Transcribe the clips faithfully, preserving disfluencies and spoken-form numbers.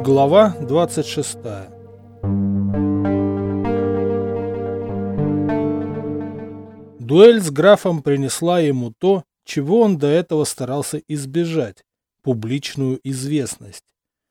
Глава двадцать шестая. Дуэль с графом принесла ему то, чего он до этого старался избежать – публичную известность.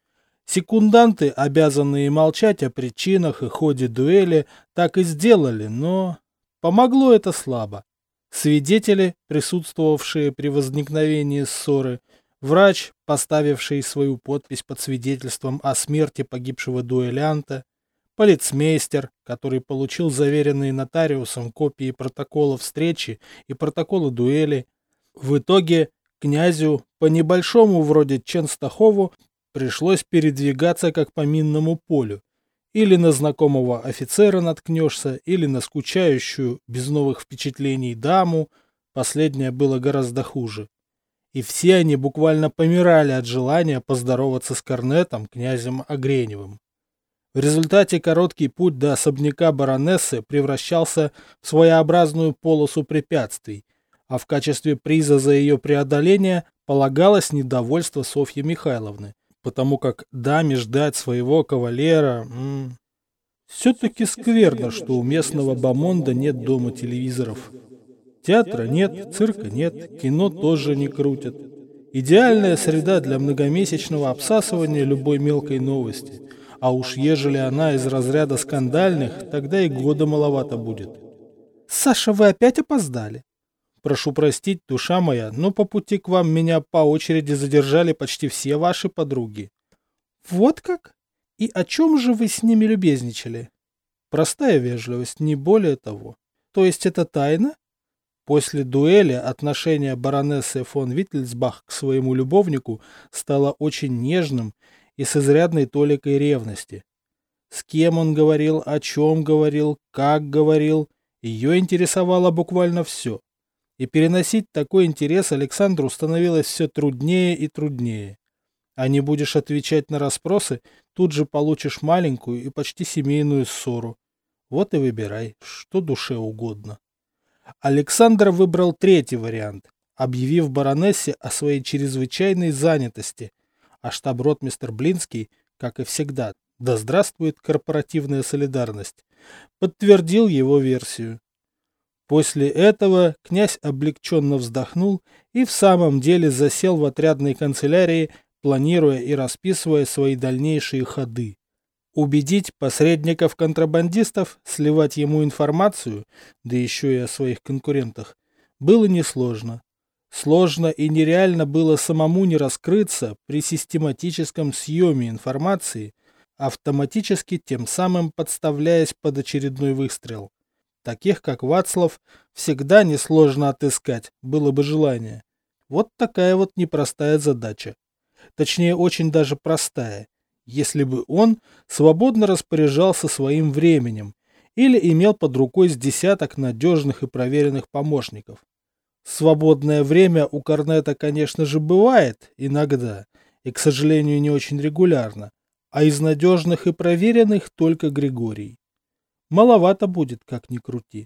Секунданты, обязанные молчать о причинах и ходе дуэли, так и сделали, но помогло это слабо. Свидетели, присутствовавшие при возникновении ссоры, врач, поставивший свою подпись под свидетельством о смерти погибшего дуэлянта, полицмейстер, который получил заверенные нотариусом копии протокола встречи и протокола дуэли. В итоге князю, по небольшому вроде Ченстахову, пришлось передвигаться как по минному полю. Или на знакомого офицера наткнешься, или на скучающую, без новых впечатлений даму. Последнее было гораздо хуже. И все они буквально помирали от желания поздороваться с корнетом, князем Огреневым. В результате короткий путь до особняка баронессы превращался в своеобразную полосу препятствий, а в качестве приза за ее преодоление полагалось недовольство Софьи Михайловны, потому как даме ждать своего кавалера... М- Все-таки скверно, что у местного бомонда нет дома телевизоров. Театра нет, цирка нет, кино тоже не крутят. Идеальная среда для многомесячного обсасывания любой мелкой новости. А уж ежели она из разряда скандальных, тогда и года маловато будет. «Саша, вы опять опоздали?» «Прошу простить, душа моя, но по пути к вам меня по очереди задержали почти все ваши подруги». «Вот как? И о чем же вы с ними любезничали?» «Простая вежливость, не более того. То есть это тайна?» После дуэли отношение баронессы фон Виттельсбах к своему любовнику стало очень нежным и с изрядной толикой ревности. С кем он говорил, о чем говорил, как говорил, ее интересовало буквально все. И переносить такой интерес Александру становилось все труднее и труднее. А не будешь отвечать на расспросы, тут же получишь маленькую и почти семейную ссору. Вот и выбирай, что душе угодно. Александр выбрал третий вариант, объявив баронессе о своей чрезвычайной занятости, а штаб-ротмистр Блинский, как и всегда, да здравствует корпоративная солидарность, подтвердил его версию. После этого князь облегченно вздохнул и в самом деле засел в отрядной канцелярии, планируя и расписывая свои дальнейшие ходы. Убедить посредников-контрабандистов сливать ему информацию, да еще и о своих конкурентах, было несложно. Сложно и нереально было самому не раскрыться при систематическом съеме информации, автоматически тем самым подставляясь под очередной выстрел. Таких, как Вацлав, всегда несложно отыскать, было бы желание. Вот такая вот непростая задача. Точнее, очень даже простая. Если бы он свободно распоряжался своим временем или имел под рукой с десяток надежных и проверенных помощников. Свободное время у Корнета, конечно же, бывает иногда, и, к сожалению, не очень регулярно, а из надежных и проверенных только Григорий. Маловато будет, как ни крути.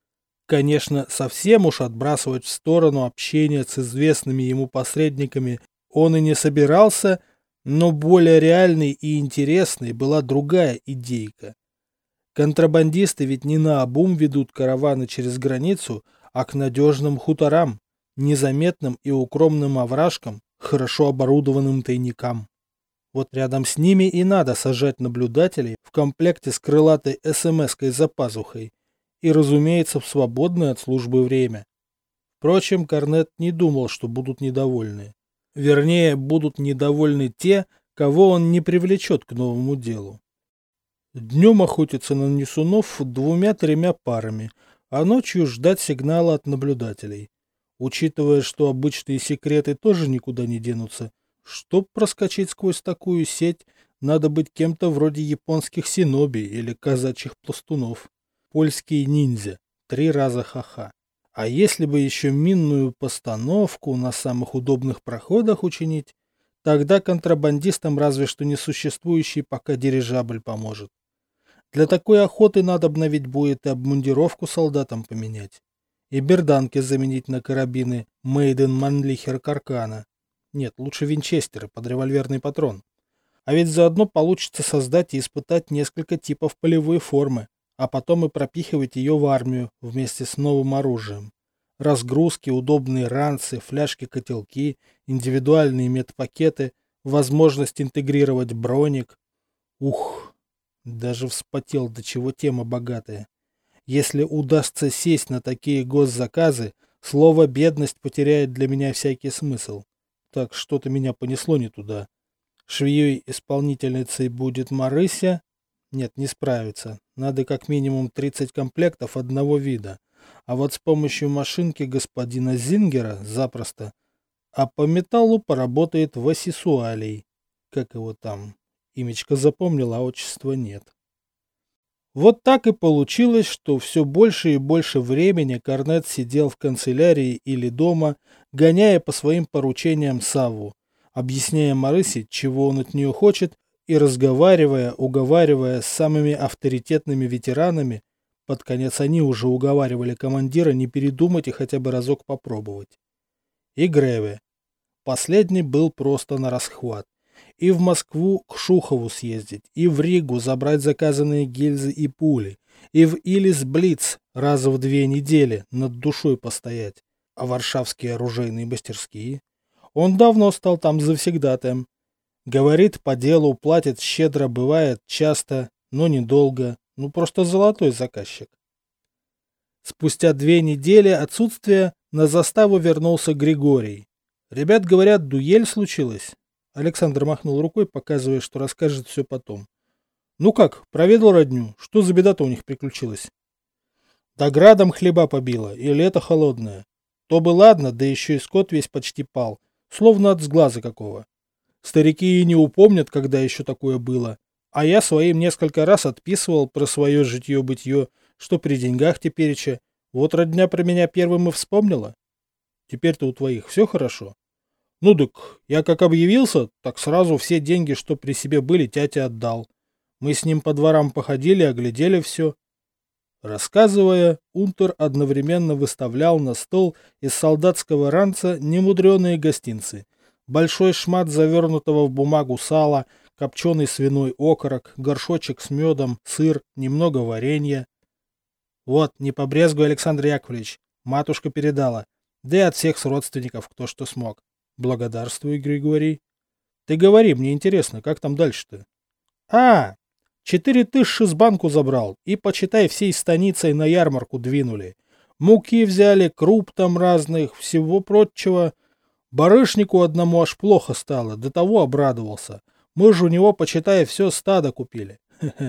Конечно, совсем уж отбрасывать в сторону общения с известными ему посредниками он и не собирался, но более реальной и интересной была другая идейка. Контрабандисты ведь не наобум ведут караваны через границу, а к надежным хуторам, незаметным и укромным овражкам, хорошо оборудованным тайникам. Вот рядом с ними и надо сажать наблюдателей в комплекте с крылатой эс-эм-эской за пазухой и, разумеется, в свободное от службы время. Впрочем, Корнет не думал, что будут недовольны. Вернее, будут недовольны те, кого он не привлечет к новому делу. Днем охотиться на несунов двумя-тремя парами, а ночью ждать сигнала от наблюдателей. Учитывая, что обычные секреты тоже никуда не денутся, чтоб проскочить сквозь такую сеть, надо быть кем-то вроде японских синоби или казачьих пластунов. Польские ниндзя. Три раза ха-ха. А если бы еще минную постановку на самых удобных проходах учинить, тогда контрабандистам разве что несуществующий пока дирижабль поможет. Для такой охоты надо обновить будет и обмундировку солдатам поменять. И берданки заменить на карабины Мейден Манлихер Каркана. Нет, лучше винчестеры под револьверный патрон. А ведь заодно получится создать и испытать несколько типов полевой формы, а потом и пропихивать ее в армию вместе с новым оружием. Разгрузки, удобные ранцы, фляжки-котелки, индивидуальные медпакеты, возможность интегрировать броник. Ух, даже вспотел, до чего тема богатая. Если удастся сесть на такие госзаказы, слово «бедность» потеряет для меня всякий смысл. Так что-то меня понесло не туда. Швеей-исполнительницей будет Марыся? Нет, не справится. Надо как минимум тридцать комплектов одного вида. А вот с помощью машинки господина Зингера запросто. А по металлу поработает Васисуалий. Как его там? Имечко запомнил, а отчества нет. Вот так и получилось, что все больше и больше времени Корнет сидел в канцелярии или дома, гоняя по своим поручениям Савву, объясняя Марысе, чего он от нее хочет, и разговаривая, уговаривая с самыми авторитетными ветеранами. Под конец они уже уговаривали командира не передумать и хотя бы разок попробовать. И Греве. Последний был просто на расхват. И в Москву к Шухову съездить, и в Ригу забрать заказанные гильзы и пули, и в Илис Блиц раза в две недели над душой постоять. А варшавские оружейные мастерские? Он давно стал там завсегдатаем. Говорит, по делу платит щедро, бывает, часто, но недолго. Ну, просто золотой заказчик. Спустя две недели отсутствия на заставу вернулся Григорий. Ребят говорят, дуэль случилась. Александр махнул рукой, показывая, что расскажет все потом. Ну как, проведал родню? Что за беда-то у них приключилась? Да градом хлеба побило, и лето холодное. То бы ладно, да еще и скот весь почти пал, словно от сглаза какого. Старики и не упомнят, когда еще такое было. А я своим несколько раз отписывал про свое житье-бытье, что при деньгах тепереча. Вот родня про меня первым и вспомнила. Теперь-то у твоих все хорошо? Ну так, я как объявился, так сразу все деньги, что при себе были, тятя отдал. Мы с ним по дворам походили, оглядели все. Рассказывая, Унтер одновременно выставлял на стол из солдатского ранца немудреные гостинцы. Большой шмат завернутого в бумагу сала, копченый свиной окорок, горшочек с медом, сыр, немного варенья. Вот, не побрезгуй, Александр Яковлевич, матушка передала. Да и от всех с родственников, кто что смог. Благодарствуй, Григорий. Ты говори, мне интересно, как там дальше-то? А, четыре тысячи с банку забрал, и, почитай, всей станицей на ярмарку двинули. Муки взяли, круп там разных, всего прочего. Барышнику одному аж плохо стало, до того обрадовался. Мы же у него, почитай, все стадо купили.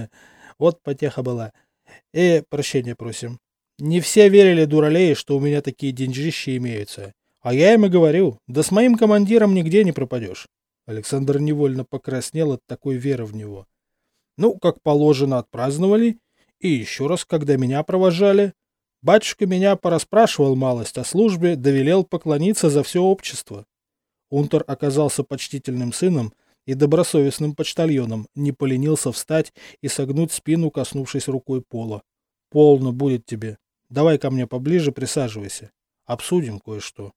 Вот потеха была. Э, прощения просим. Не все верили, дуралеи, что у меня такие деньжищи имеются. А я им и говорю, да с моим командиром нигде не пропадешь. Александр невольно покраснел от такой веры в него. Ну, как положено, отпраздновали. И еще раз, когда меня провожали. Батюшка меня порасспрашивал малость о службе, довелел поклониться за все общество. Унтер оказался почтительным сыном и добросовестным почтальоном, не поленился встать и согнуть спину, коснувшись рукой пола. Полно будет тебе. Давай ко мне поближе, присаживайся. Обсудим кое-что.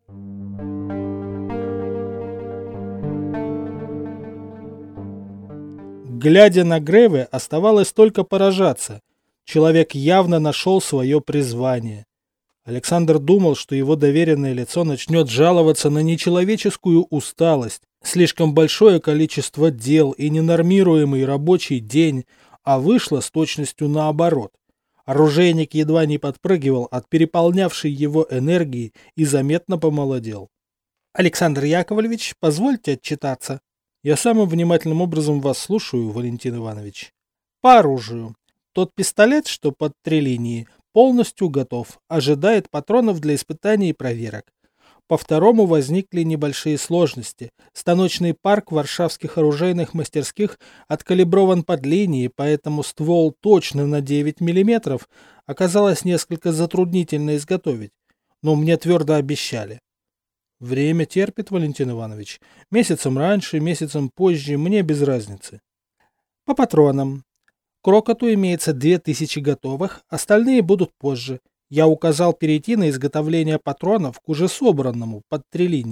Глядя на Греве, оставалось только поражаться. Человек явно нашел свое призвание. Александр думал, что его доверенное лицо начнет жаловаться на нечеловеческую усталость, слишком большое количество дел и ненормируемый рабочий день, а вышло с точностью наоборот. Оружейник едва не подпрыгивал от переполнявшей его энергии и заметно помолодел. «Александр Яковлевич, позвольте отчитаться». «Я самым внимательным образом вас слушаю, Валентин Иванович». «По оружию. Тот пистолет, что под три линии, полностью готов, ожидает патронов для испытаний и проверок. По второму возникли небольшие сложности. Станочный парк варшавских оружейных мастерских откалиброван под линией, поэтому ствол точно на девять миллиметров оказалось несколько затруднительно изготовить. Но мне твердо обещали. Время терпит, Валентин Иванович. Месяцем раньше, месяцем позже, мне без разницы. По патронам. К рокоту имеется две тысячи готовых, остальные будут позже. Я указал перейти на изготовление патронов к уже собранному под три линии.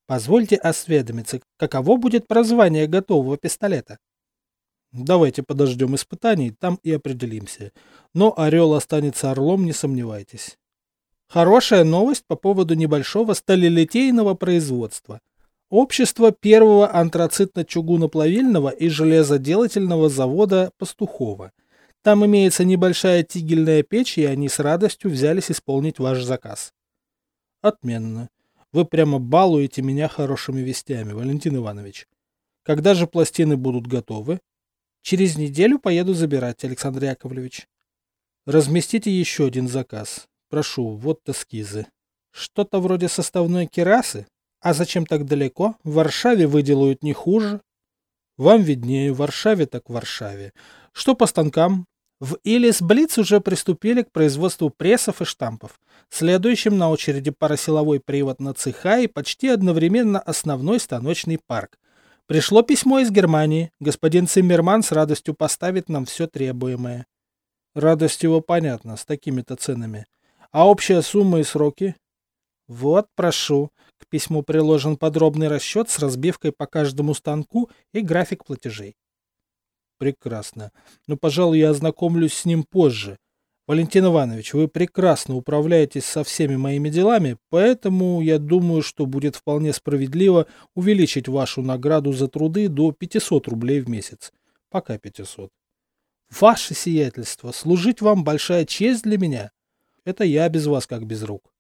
Позвольте осведомиться, каково будет прозвание готового пистолета? Давайте подождем испытаний, там и определимся. Но орел останется орлом, не сомневайтесь. Хорошая новость по поводу небольшого сталелитейного производства. Общество первого антрацитно-чугуноплавильного и железоделательного завода Пастухова. Там имеется небольшая тигельная печь, и они с радостью взялись исполнить ваш заказ. Отменно. Вы прямо балуете меня хорошими вестями, Валентин Иванович. Когда же пластины будут готовы? Через неделю поеду забирать, Александр Яковлевич. Разместите еще один заказ. Прошу, вот эскизы. Что-то вроде составной кирасы? А зачем так далеко? В Варшаве выделают не хуже. Вам виднее, в Варшаве так в Варшаве. Что по станкам? В Илис Блиц уже приступили к производству прессов и штампов. Следующим на очереди паросиловой привод на цеха и почти одновременно основной станочный парк. Пришло письмо из Германии. Господин Циммерман с радостью поставит нам все требуемое. Радость его понятна, с такими-то ценами. А общая сумма и сроки? Вот, прошу. К письму приложен подробный расчет с разбивкой по каждому станку и график платежей. Прекрасно. Но, пожалуй, я ознакомлюсь с ним позже. Валентин Иванович, вы прекрасно управляетесь со всеми моими делами, поэтому я думаю, что будет вполне справедливо увеличить вашу награду за труды до пятисот рублей в месяц. Пока пятьсот. Ваше сиятельство, служить вам большая честь для меня. Это я без вас как без рук.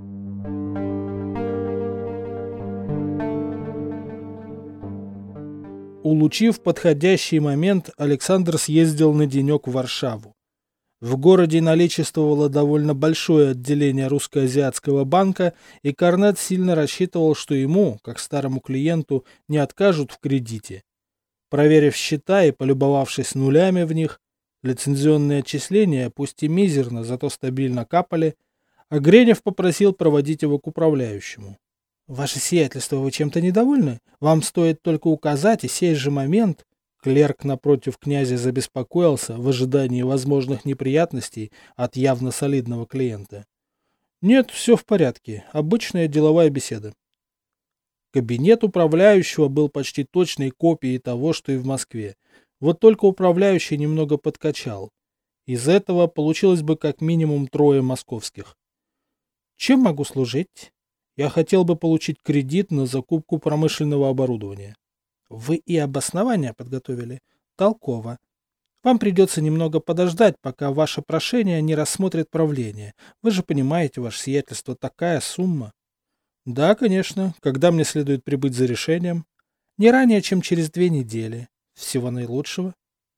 Улучив подходящий момент, Александр съездил на денек в Варшаву. В городе наличествовало довольно большое отделение русско-азиатского банка, и Корнет сильно рассчитывал, что ему, как старому клиенту, не откажут в кредите. Проверив счета и полюбовавшись нулями в них, лицензионные отчисления, пусть и мизерно, зато стабильно капали, а Гренев попросил проводить его к управляющему. «Ваше сиятельство, вы чем-то недовольны? Вам стоит только указать, и сей же момент...» Клерк напротив князя забеспокоился в ожидании возможных неприятностей от явно солидного клиента. «Нет, все в порядке. Обычная деловая беседа». Кабинет управляющего был почти точной копией того, что и в Москве. Вот только управляющий немного подкачал. Из этого получилось бы как минимум трое московских. «Чем могу служить?» Я хотел бы получить кредит на закупку промышленного оборудования. Вы и обоснования подготовили? Толково. Вам придется немного подождать, пока ваше прошение не рассмотрит правление. Вы же понимаете, ваше сиятельство, такая сумма. Да, конечно. Когда мне следует прибыть за решением? Не ранее, чем через две недели. Всего наилучшего.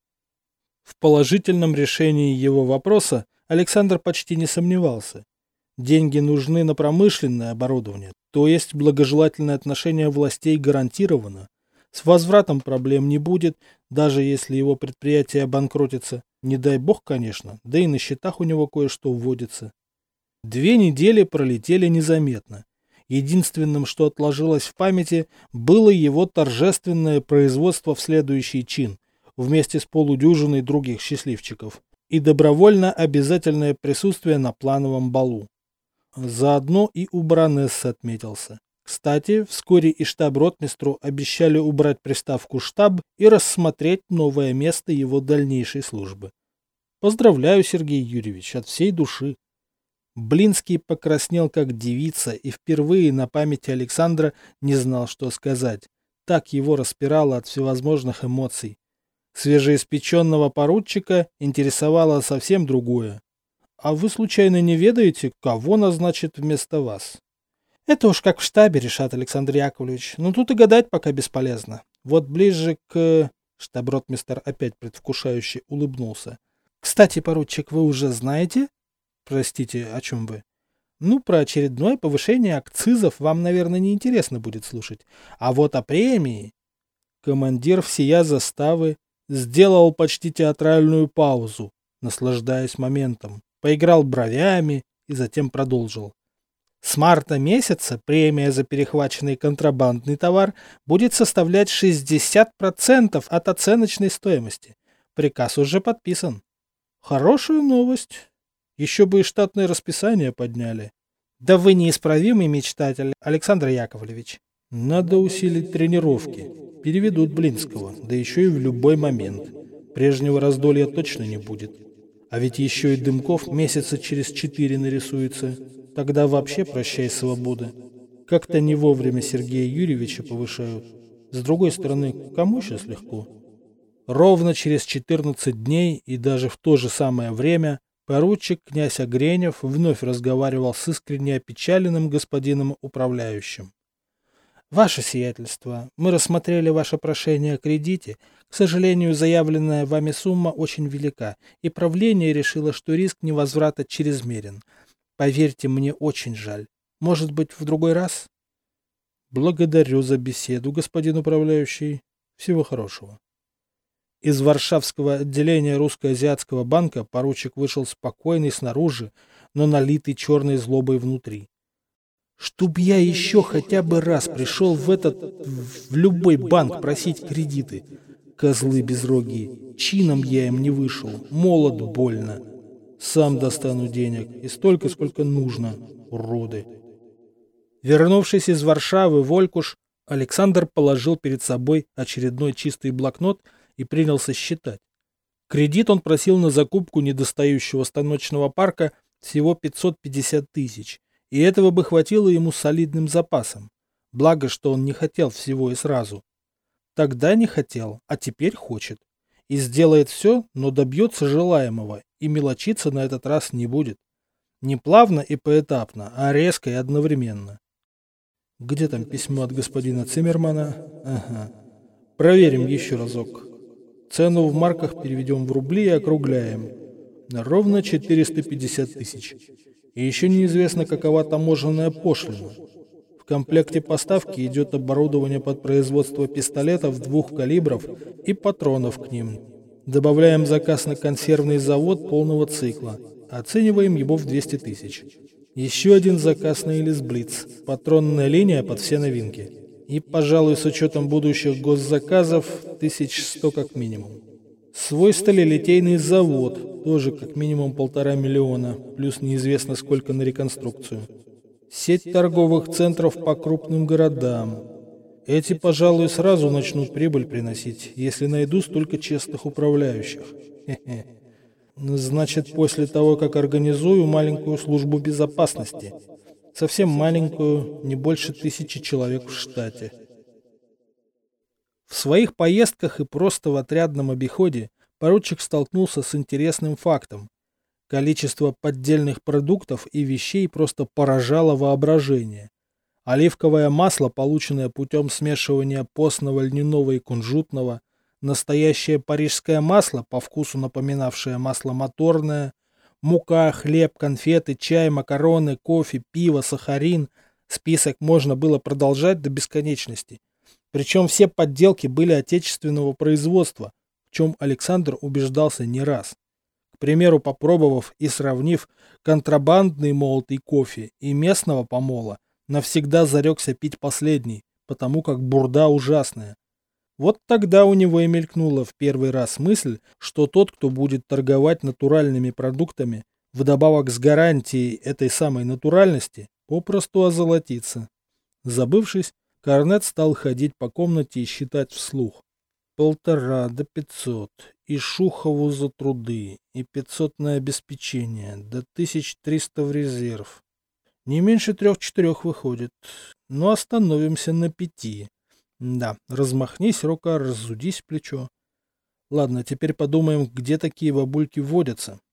В положительном решении его вопроса Александр почти не сомневался. Деньги нужны на промышленное оборудование, то есть благожелательное отношение властей гарантировано. С возвратом проблем не будет, даже если его предприятие обанкротится. Не дай бог, конечно, да и на счетах у него кое-что вводится. Две недели пролетели незаметно. Единственным, что отложилось в памяти, было его торжественное производство в следующий чин, вместе с полудюжиной других счастливчиков, и добровольно обязательное присутствие на плановом балу. Заодно и у баронессы отметился. Кстати, вскоре и штаб-ротмистру обещали убрать приставку «штаб» и рассмотреть новое место его дальнейшей службы. Поздравляю, Сергей Юрьевич, от всей души. Блинский покраснел как девица и впервые на памяти Александра не знал, что сказать. Так его распирало от всевозможных эмоций. Свежеиспеченного поручика интересовало совсем другое. А вы случайно не ведаете, кого назначат вместо вас? Это уж как в штабе решат, Александр Яковлевич. Но тут и гадать пока бесполезно. Вот ближе к... Штаб-ротмистр опять предвкушающе улыбнулся. Кстати, поручик, вы уже знаете? Простите, о чем вы? Ну, про очередное повышение акцизов вам, наверное, не интересно будет слушать. А вот о премии... Командир всея заставы сделал почти театральную паузу, наслаждаясь моментом. Поиграл бровями и затем продолжил. С марта месяца премия за перехваченный контрабандный товар будет составлять шестьдесят процентов от оценочной стоимости. Приказ уже подписан. Хорошая новость. Еще бы и штатное расписание подняли. Да вы неисправимый мечтатель, Александр Яковлевич. Надо усилить тренировки. Переведут Блинского, да еще и в любой момент. Прежнего раздолья точно не будет. А ведь еще и Дымков месяца через четыре нарисуется. Тогда вообще прощай свободы. Как-то не вовремя Сергея Юрьевича повышают. С другой стороны, кому сейчас легко? Ровно через четырнадцать дней и даже в то же самое время поручик князь Огренев вновь разговаривал с искренне опечаленным господином управляющим. «Ваше сиятельство, мы рассмотрели ваше прошение о кредите. К сожалению, заявленная вами сумма очень велика, и правление решило, что риск невозврата чрезмерен. Поверьте, мне очень жаль. Может быть, в другой раз?» «Благодарю за беседу, господин управляющий. Всего хорошего». Из Варшавского отделения Русско-Азиатского банка поручик вышел спокойный снаружи, но налитый черной злобой внутри. «Чтоб я еще хотя бы раз пришел в этот, в любой банк просить кредиты. Козлы безрогие, чином я им не вышел, молод больно. Сам достану денег, и столько, сколько нужно, уроды». Вернувшись из Варшавы в Олькуш, Александр положил перед собой очередной чистый блокнот и принялся считать. Кредит он просил на закупку недостающего станочного парка всего пятьсот пятьдесят тысяч, и этого бы хватило ему солидным запасом. Благо, что он не хотел всего и сразу. Тогда не хотел, а теперь хочет. И сделает все, но добьется желаемого, и мелочиться на этот раз не будет. Не плавно и поэтапно, а резко и одновременно. Где там письмо от господина Циммермана? Ага. Проверим еще разок. Цену в марках переведем в рубли и округляем. Ровно четыреста пятьдесят тысяч. И еще неизвестно, какова таможенная пошлина. В комплекте поставки идет оборудование под производство пистолетов двух калибров и патронов к ним. Добавляем заказ на консервный завод полного цикла. Оцениваем его в двести тысяч. Еще один заказ на Элисблиц. Патронная линия под все новинки. И, пожалуй, с учетом будущих госзаказов, тысяч сто как минимум. Свой сталелитейный завод, тоже как минимум полтора миллиона, плюс неизвестно сколько на реконструкцию. Сеть торговых центров по крупным городам. Эти, пожалуй, сразу начнут прибыль приносить, если найду столько честных управляющих. Хе-хе. Значит, после того, как организую маленькую службу безопасности. Совсем маленькую, не больше тысячи человек в штате. В своих поездках и просто в отрядном обиходе поручик столкнулся с интересным фактом. Количество поддельных продуктов и вещей просто поражало воображение. Оливковое масло, полученное путем смешивания постного, льняного и кунжутного, настоящее парижское масло, по вкусу напоминавшее масло моторное, мука, хлеб, конфеты, чай, макароны, кофе, пиво, сахарин. Список можно было продолжать до бесконечности. Причем все подделки были отечественного производства, в чем Александр убеждался не раз. К примеру, попробовав и сравнив контрабандный молотый кофе и местного помола, навсегда зарекся пить последний, потому как бурда ужасная. Вот тогда у него и мелькнула в первый раз мысль, что тот, кто будет торговать натуральными продуктами, вдобавок с гарантией этой самой натуральности, попросту озолотится. Забывшись, Корнет стал ходить по комнате и считать вслух. Полтора до пятьсот, и Шухову за труды, и пятьсот на обеспечение, до тысяч триста в резерв. Не меньше трех-четырех выходит, но остановимся на пяти. Да, размахнись рука, разудись плечо. Ладно, теперь подумаем, где такие бабульки водятся.